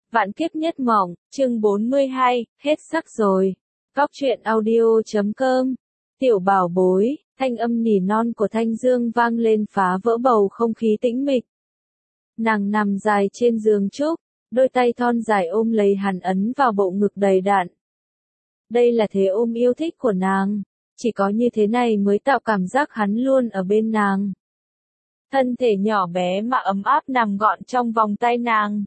Vạn kiếp nhất mộng, chương 42, hết sắc rồi. Góc truyện audio.com. Tiểu bảo bối, thanh âm nỉ non của Thanh Dương vang lên phá vỡ bầu không khí tĩnh mịch. Nàng nằm dài trên giường trúc, đôi tay thon dài ôm lấy hắn ấn vào bộ ngực đầy đặn. Đây là thế ôm yêu thích của nàng, chỉ có như thế này mới tạo cảm giác hắn luôn ở bên nàng. Thân thể nhỏ bé mà ấm áp nằm gọn trong vòng tay nàng.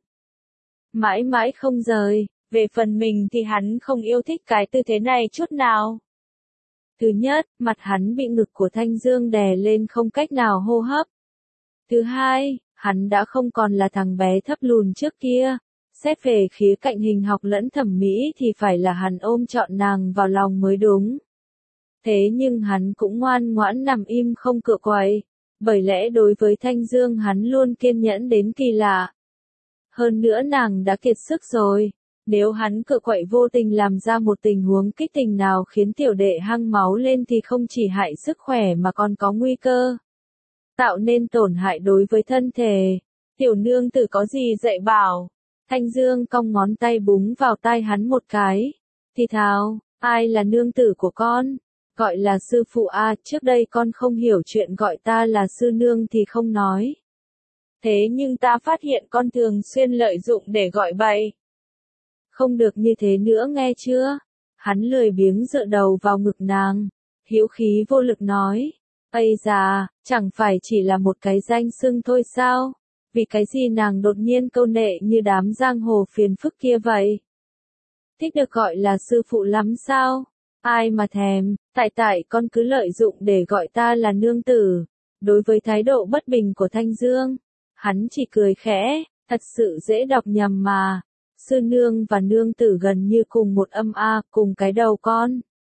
Mãi mãi không rời, về phần mình thì hắn không yêu thích cái tư thế này chút nào. Thứ nhất, mặt hắn bị ngực của Thanh Dương đè lên không cách nào hô hấp. Thứ hai, hắn đã không còn là thằng bé thấp lùn trước kia. Xét về khía cạnh hình học lẫn thẩm mỹ thì phải là hắn ôm trọn nàng vào lòng mới đúng. Thế nhưng hắn cũng ngoan ngoãn nằm im không cựa quậy, bởi lẽ đối với Thanh Dương hắn luôn kiên nhẫn đến kỳ lạ. Hơn nữa nàng đã kiệt sức rồi, nếu hắn cựa quậy vô tình làm ra một tình huống kích tình nào khiến tiểu đệ hăng máu lên thì không chỉ hại sức khỏe mà còn có nguy cơ tạo nên tổn hại đối với thân thể. Tiểu nương tử có gì dạy bảo? Thanh Dương cong ngón tay búng vào tai hắn một cái, thì thào, ai là nương tử của con? Gọi là sư phụ à, trước đây con không hiểu chuyện gọi ta là sư nương thì không nói. Thế nhưng ta phát hiện con thường xuyên lợi dụng để gọi bậy. Không được như thế nữa nghe chưa? Hắn lười biếng dựa đầu vào ngực nàng, hữu khí vô lực nói. Ây da, chẳng phải chỉ là một cái danh xưng thôi sao? Vì cái gì nàng đột nhiên câu nệ như đám giang hồ phiền phức kia vậy? Thích được gọi là sư phụ lắm sao? Ai mà thèm, tại con cứ lợi dụng để gọi ta là nương tử. Đối với thái độ bất bình của Thanh Dương, hắn chỉ cười khẽ, thật sự dễ đọc nhầm mà. Sư nương và nương tử gần như cùng một âm a, cùng cái đầu con.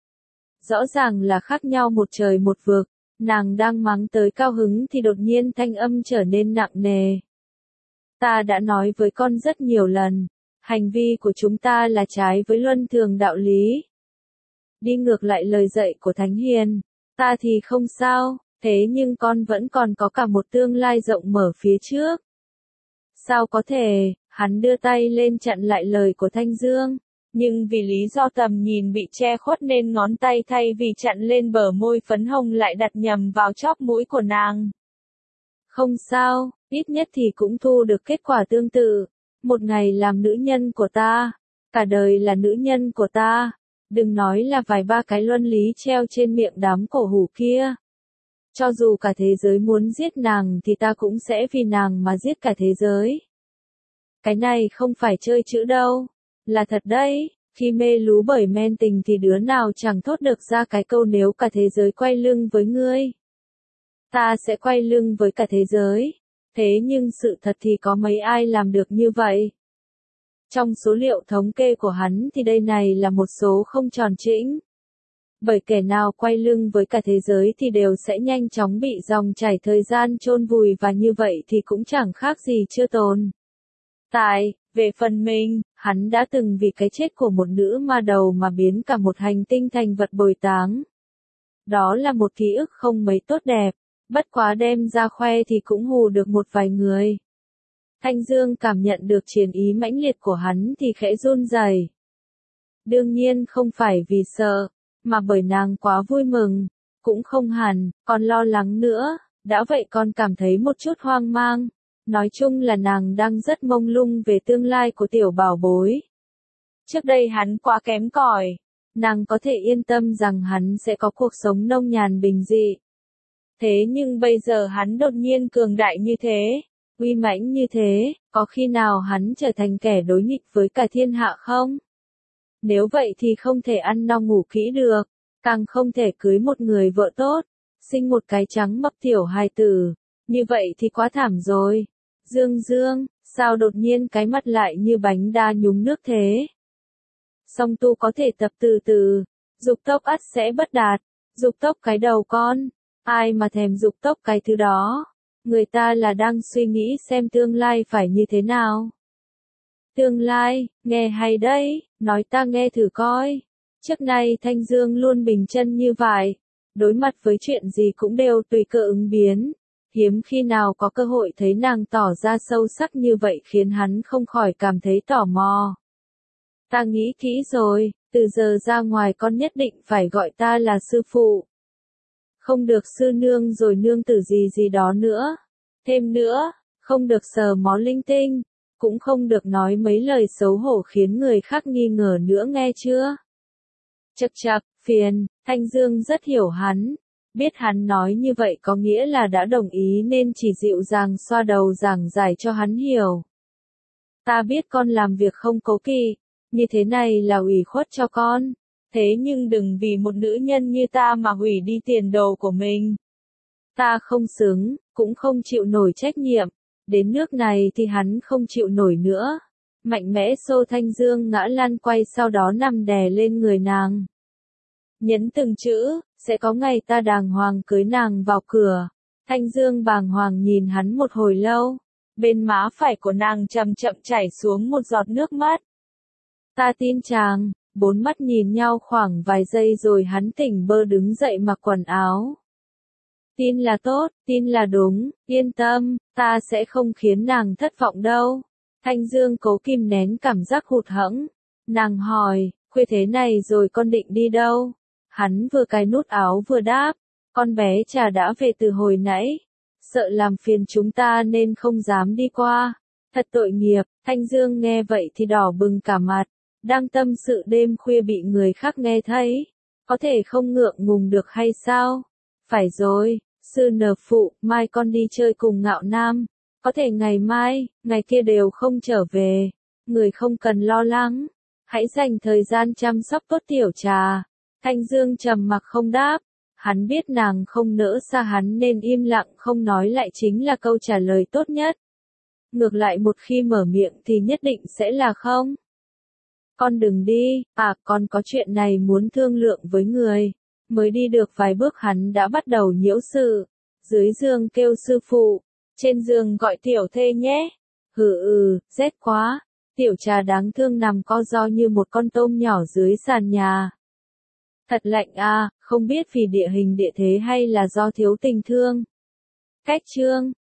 Rõ ràng là khác nhau một trời một vực, nàng đang mắng tới cao hứng thì đột nhiên thanh âm trở nên nặng nề. Ta đã nói với con rất nhiều lần, hành vi của chúng ta là trái với luân thường đạo lý. Đi ngược lại lời dạy của Thánh Hiền, ta thì không sao, thế nhưng con vẫn còn có cả một tương lai rộng mở phía trước. Sao có thể, hắn đưa tay lên chặn lại lời của Thanh Dương, nhưng vì lý do tầm nhìn bị che khuất nên ngón tay thay vì chặn lên bờ môi phấn hồng lại đặt nhầm vào chóp mũi của nàng. Không sao, ít nhất thì cũng thu được kết quả tương tự. Một ngày làm nữ nhân của ta, cả đời là nữ nhân của ta. Đừng nói là vài ba cái luân lý treo trên miệng đám cổ hủ kia. Cho dù cả thế giới muốn giết nàng thì ta cũng sẽ vì nàng mà giết cả thế giới. Cái này không phải chơi chữ đâu, là thật đấy. Khi mê lú bởi men tình thì đứa nào chẳng thốt được ra cái câu nếu cả thế giới quay lưng với ngươi. Ta sẽ quay lưng với cả thế giới. Thế nhưng sự thật thì có mấy ai làm được như vậy? Trong số liệu thống kê của hắn thì đây này là một số không tròn trĩnh. Bởi kẻ nào quay lưng với cả thế giới thì đều sẽ nhanh chóng bị dòng chảy thời gian chôn vùi và như vậy thì cũng chẳng khác gì chưa tồn. Về phần mình, hắn đã từng vì cái chết của một nữ ma đầu mà biến cả một hành tinh thành vật bồi táng. Đó là một ký ức không mấy tốt đẹp, bất quá đem ra khoe thì cũng hù được một vài người. Thanh Dương cảm nhận được chiến ý mãnh liệt của hắn thì khẽ run rẩy. Đương nhiên không phải vì sợ, mà bởi nàng quá vui mừng, cũng không hẳn, còn lo lắng nữa, đã vậy còn cảm thấy một chút hoang mang. Nói chung là nàng đang rất mông lung về tương lai của tiểu bảo bối. Trước đây hắn quá kém cỏi, nàng có thể yên tâm rằng hắn sẽ có cuộc sống nông nhàn bình dị. Thế nhưng bây giờ hắn đột nhiên cường đại như thế, uy mãnh như thế, có khi nào hắn trở thành kẻ đối nghịch với cả thiên hạ không? Nếu vậy thì không thể ăn no ngủ kỹ được, càng không thể cưới một người vợ tốt, sinh một cái trắng mập tiểu hài tử, như vậy thì quá thảm rồi. Dương, sao đột nhiên cái mặt lại như bánh đa nhúng nước thế? Song tu có thể tập từ từ, dục tốc ắt sẽ bất đạt, dục tốc cái đầu con, ai mà thèm dục tốc cái thứ đó, người ta là đang suy nghĩ xem tương lai phải như thế nào. Tương lai, nghe hay đấy, nói ta nghe thử coi. Trước nay Thanh Dương luôn bình chân như vậy, đối mặt với chuyện gì cũng đều tùy cơ ứng biến. Hiếm khi nào có cơ hội thấy nàng tỏ ra sâu sắc như vậy khiến hắn không khỏi cảm thấy tò mò. Ta nghĩ kỹ rồi, từ giờ ra ngoài con nhất định phải gọi ta là sư phụ. Không được sư nương rồi nương tử gì gì đó nữa. Thêm nữa, không được sờ mó linh tinh, cũng không được nói mấy lời xấu hổ khiến người khác nghi ngờ nữa nghe chưa? Chậc chậc, phiền, Thanh Dương rất hiểu hắn. Biết hắn nói như vậy có nghĩa là đã đồng ý nên chỉ dịu dàng xoa đầu giảng giải cho hắn hiểu. Ta biết con làm việc không cố kỵ, như thế này là ủy khuất cho con. Thế nhưng đừng vì một nữ nhân như ta mà hủy đi tiền đồ của mình. Ta không xứng, cũng không chịu nổi trách nhiệm. Đến nước này thì hắn không chịu nổi nữa. Mạnh mẽ xô Thanh Dương ngã lăn quay sau đó nằm đè lên người nàng. Nhấn từng chữ, sẽ có ngày ta đàng hoàng cưới nàng vào cửa. Thanh Dương bàng hoàng nhìn hắn một hồi lâu. Bên má phải của nàng chậm chậm chảy xuống một giọt nước mắt. Ta tin chàng. Bốn mắt nhìn nhau khoảng vài giây rồi hắn tỉnh bơ đứng dậy mặc quần áo. Tin là tốt, tin là đúng, yên tâm, ta sẽ không khiến nàng thất vọng đâu. Thanh Dương cố kìm nén cảm giác hụt hẫng. Nàng hỏi, khuya thế này rồi con định đi đâu? Hắn vừa cài nút áo vừa đáp, con bé Trà đã về từ hồi nãy. Sợ làm phiền chúng ta nên không dám đi qua. Thật tội nghiệp, Thanh Dương nghe vậy thì đỏ bừng cả mặt. Đang tâm sự đêm khuya bị người khác nghe thấy. Có thể không ngượng ngùng được hay sao? Phải rồi, sư nờ phụ, mai con đi chơi cùng Ngạo Nam. Có thể ngày mai, ngày kia đều không trở về. Người không cần lo lắng. Hãy dành thời gian chăm sóc tốt tiểu Trà. Thanh Dương trầm mặc không đáp. Hắn biết nàng không nỡ xa hắn nên im lặng không nói lại chính là câu trả lời tốt nhất. Ngược lại một khi mở miệng thì nhất định sẽ là không. Con đừng đi, con có chuyện này muốn thương lượng với người. Mới đi được vài bước hắn đã bắt đầu nhiễu sự. Dưới giường kêu sư phụ, trên giường gọi tiểu thê nhé. Rét quá. Tiểu Trà đáng thương nằm co ro như một con tôm nhỏ dưới sàn nhà. Thật lạnh không biết vì địa hình địa thế hay là do thiếu tình thương. Cách chương